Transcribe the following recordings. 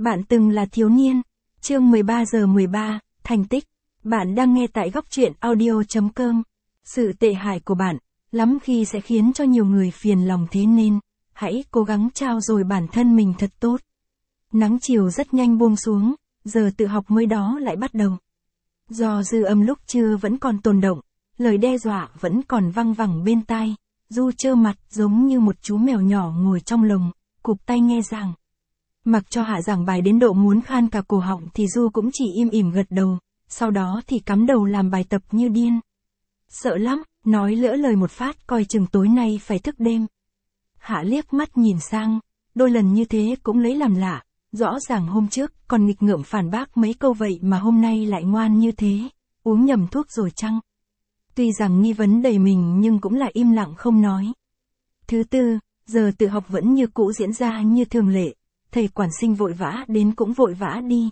Bạn từng là thiếu niên. Chương 13/13, thành tích. Bạn đang nghe tại góc truyện audio.com. Sự tệ hại của bạn, lắm khi sẽ khiến cho nhiều người phiền lòng, thế nên, hãy cố gắng trau dồi bản thân mình thật tốt. Nắng chiều rất nhanh buông xuống, giờ tự học mới đó lại bắt đầu. Do dư âm lúc trưa vẫn còn tồn động, lời đe dọa vẫn còn văng vẳng bên tai, Du trơ mặt giống như một chú mèo nhỏ ngồi trong lồng, cụp tay nghe giảng. Mặc cho Hạ giảng bài đến độ muốn khan cả cổ họng thì Du cũng chỉ im ỉm gật đầu, sau đó thì cắm đầu làm bài tập như điên. Sợ lắm, nói lỡ lời một phát coi chừng tối nay phải thức đêm. Hạ liếc mắt nhìn sang, đôi lần như thế cũng lấy làm lạ, rõ ràng hôm trước còn nghịch ngợm phản bác mấy câu vậy mà hôm nay lại ngoan như thế, uống nhầm thuốc rồi chăng? Tuy rằng nghi vấn đầy mình nhưng cũng là im lặng không nói. Thứ tư, giờ tự học vẫn như cũ diễn ra như thường lệ, thầy quản sinh vội vã đến cũng vội vã đi.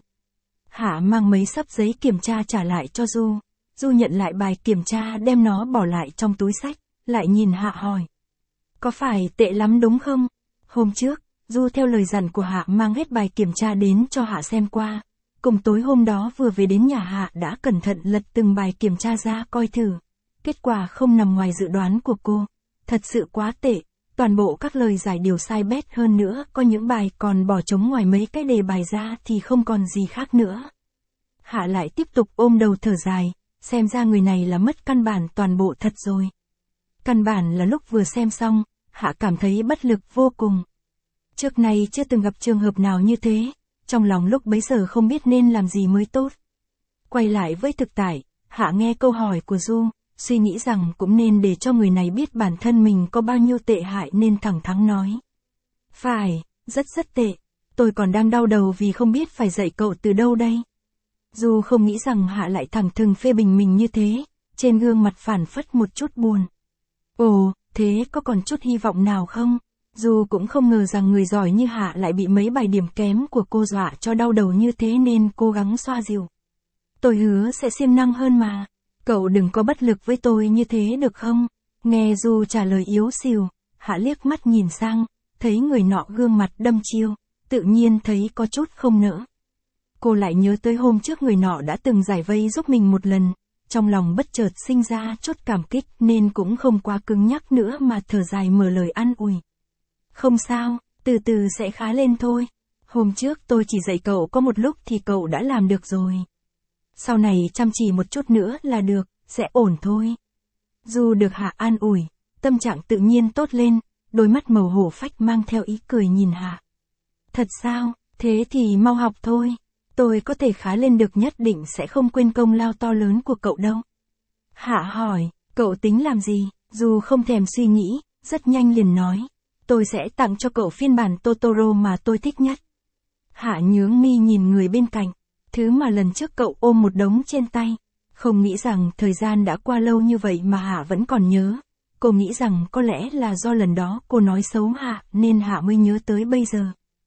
Hạ mang mấy xấp giấy kiểm tra trả lại cho Du. Du nhận lại bài kiểm tra đem nó bỏ lại trong túi xách, lại nhìn Hạ hỏi. Có phải tệ lắm đúng không? Hôm trước, Du theo lời dặn của Hạ mang hết bài kiểm tra đến cho Hạ xem qua. Cùng tối hôm đó vừa về đến nhà Hạ đã cẩn thận lật từng bài kiểm tra ra coi thử. Kết quả không nằm ngoài dự đoán của cô. Thật sự quá tệ. Toàn bộ các lời giải đều sai bét, hơn nữa, có những bài còn bỏ trống ngoài mấy cái đề bài ra thì không còn gì khác nữa. Hạ lại tiếp tục ôm đầu thở dài, xem ra người này là mất căn bản toàn bộ thật rồi. Căn bản là lúc vừa xem xong, Hạ cảm thấy bất lực vô cùng. Trước nay chưa từng gặp trường hợp nào như thế, trong lòng lúc bấy giờ không biết nên làm gì mới tốt. Quay lại với thực tại, Hạ nghe câu hỏi của Du, suy nghĩ rằng cũng nên để cho người này biết bản thân mình có bao nhiêu tệ hại nên thẳng thắn nói. Phải, rất tệ, tôi còn đang đau đầu vì không biết phải dạy cậu từ đâu đây. Du không nghĩ rằng Hạ lại thẳng thừng phê bình mình như thế, trên gương mặt phản phất một chút buồn. Ồ, thế có còn chút hy vọng nào không? Du cũng không ngờ rằng người giỏi như Hạ lại bị mấy bài điểm kém của cô dọa cho đau đầu như thế nên cố gắng xoa dịu. Tôi hứa sẽ siêng năng hơn mà. Cậu đừng có bất lực với tôi như thế được không? Nghe Du trả lời yếu xìu, Hạ liếc mắt nhìn sang, thấy người nọ gương mặt đăm chiêu, tự nhiên thấy có chút không nỡ. Cô lại nhớ tới hôm trước người nọ đã từng giải vây giúp mình một lần, trong lòng bất chợt sinh ra chút cảm kích nên cũng không quá cứng nhắc nữa mà thở dài mở lời an ủi. Không sao, từ từ sẽ khá lên thôi. Hôm trước tôi chỉ dạy cậu có một lúc thì cậu đã làm được rồi. Sau này chăm chỉ một chút nữa là được, sẽ ổn thôi. Du được Hạ an ủi, tâm trạng tự nhiên tốt lên, đôi mắt màu hổ phách mang theo ý cười nhìn Hạ. Thật sao, thế thì mau học thôi. Tôi có thể khá lên được, nhất định sẽ không quên công lao to lớn của cậu đâu. Hạ hỏi, cậu tính làm gì? Du không thèm suy nghĩ, rất nhanh liền nói. Tôi sẽ tặng cho cậu phiên bản Totoro mà tôi thích nhất. Hạ nhướng mi nhìn người bên cạnh. Thứ mà lần trước cậu ôm một đống trên tay. Không nghĩ rằng thời gian đã qua lâu như vậy mà Hạ vẫn còn nhớ. Cô nghĩ rằng có lẽ là do lần đó cô nói xấu Hạ nên Hạ mới nhớ tới bây giờ.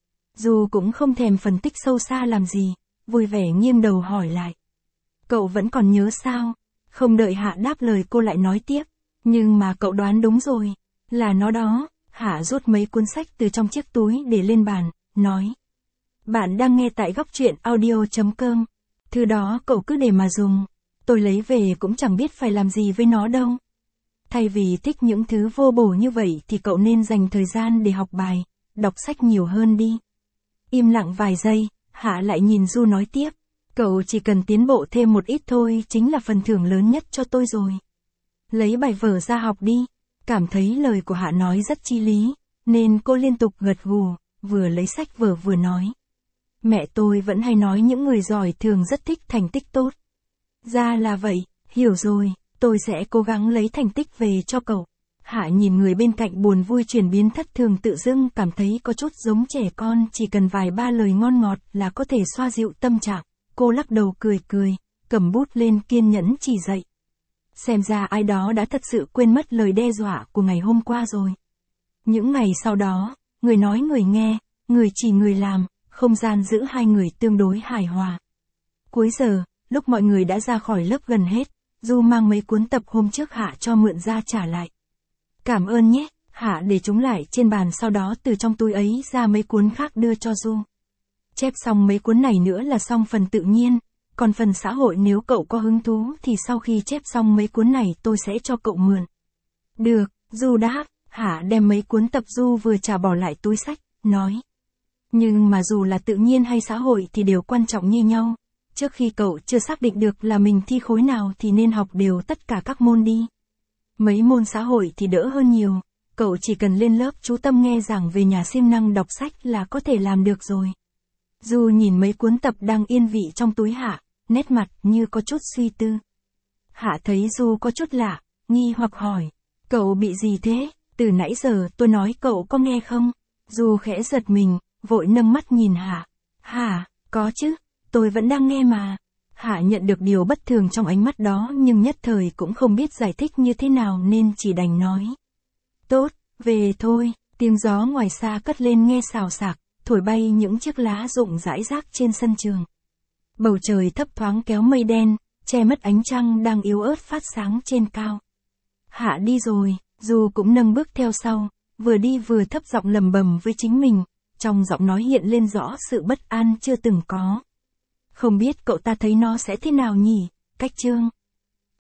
Dù cũng không thèm phân tích sâu xa làm gì, vui vẻ nghiêng đầu hỏi lại. Cậu vẫn còn nhớ sao? Không đợi Hạ đáp lời cô lại nói tiếp. Nhưng mà cậu đoán đúng rồi, là nó đó. Hạ rút mấy cuốn sách từ trong chiếc túi để lên bàn, nói. Bạn đang nghe tại góc truyện audio.com. Thứ đó cậu cứ để mà dùng. Tôi lấy về cũng chẳng biết phải làm gì với nó đâu. Thay vì thích những thứ vô bổ như vậy thì cậu nên dành thời gian để học bài, đọc sách nhiều hơn đi. Im lặng vài giây, Hạ lại nhìn Du nói tiếp. Cậu chỉ cần tiến bộ thêm một ít thôi chính là phần thưởng lớn nhất cho tôi rồi. Lấy bài vở ra học đi. Cảm thấy lời của Hạ nói rất chi lý, nên cô liên tục gật gù, vừa lấy sách vở vừa nói. Mẹ tôi vẫn hay nói những người giỏi thường rất thích thành tích tốt. Ra là vậy, hiểu rồi, tôi sẽ cố gắng lấy thành tích về cho cậu. Hạ nhìn người bên cạnh buồn vui chuyển biến thất thường, tự dưng cảm thấy có chút giống trẻ con, chỉ cần vài ba lời ngon ngọt là có thể xoa dịu tâm trạng. Cô lắc đầu cười, cầm bút lên kiên nhẫn chỉ dạy. Xem ra ai đó đã thật sự quên mất lời đe dọa của ngày hôm qua rồi. Những ngày sau đó, người nói người nghe, người chỉ người làm, không gian giữa hai người tương đối hài hòa. Cuối giờ, lúc mọi người đã ra khỏi lớp gần hết, Du mang mấy cuốn tập hôm trước Hạ cho mượn ra trả lại. Cảm ơn nhé, Hạ để chúng lại trên bàn, sau đó từ trong túi ấy ra mấy cuốn khác đưa cho Du. Chép xong mấy cuốn này nữa là xong phần tự nhiên, còn phần xã hội nếu cậu có hứng thú thì sau khi chép xong mấy cuốn này tôi sẽ cho cậu mượn. Được, Du đáp, Hạ đem mấy cuốn tập Du vừa trả bỏ lại túi xách, nói. Nhưng mà dù là tự nhiên hay xã hội thì đều quan trọng như nhau. Trước khi cậu chưa xác định được là mình thi khối nào thì nên học đều tất cả các môn đi. Mấy môn xã hội thì đỡ hơn nhiều, cậu chỉ cần lên lớp chú tâm nghe giảng về nhà siêng năng đọc sách là có thể làm được rồi. Du nhìn mấy cuốn tập đang yên vị trong túi Hạ, nét mặt như có chút suy tư. Hạ thấy Du có chút lạ, nghi hoặc hỏi, cậu bị gì thế, từ nãy giờ tôi nói cậu có nghe không? Du khẽ giật mình, vội nâng mắt nhìn Hạ. Hả, có chứ, tôi vẫn đang nghe mà. Hạ nhận được điều bất thường trong ánh mắt đó nhưng nhất thời cũng không biết giải thích như thế nào nên chỉ đành nói. Tốt, về thôi, tiếng gió ngoài xa cất lên nghe xào xạc, thổi bay những chiếc lá rụng rải rác trên sân trường. Bầu trời thấp thoáng kéo mây đen, che mất ánh trăng đang yếu ớt phát sáng trên cao. Hạ đi rồi, Du cũng nâng bước theo sau, vừa đi vừa thấp giọng lầm bầm với chính mình, trong giọng nói hiện lên rõ sự bất an chưa từng có. Không biết cậu ta thấy nó sẽ thế nào nhỉ, Cách Chương.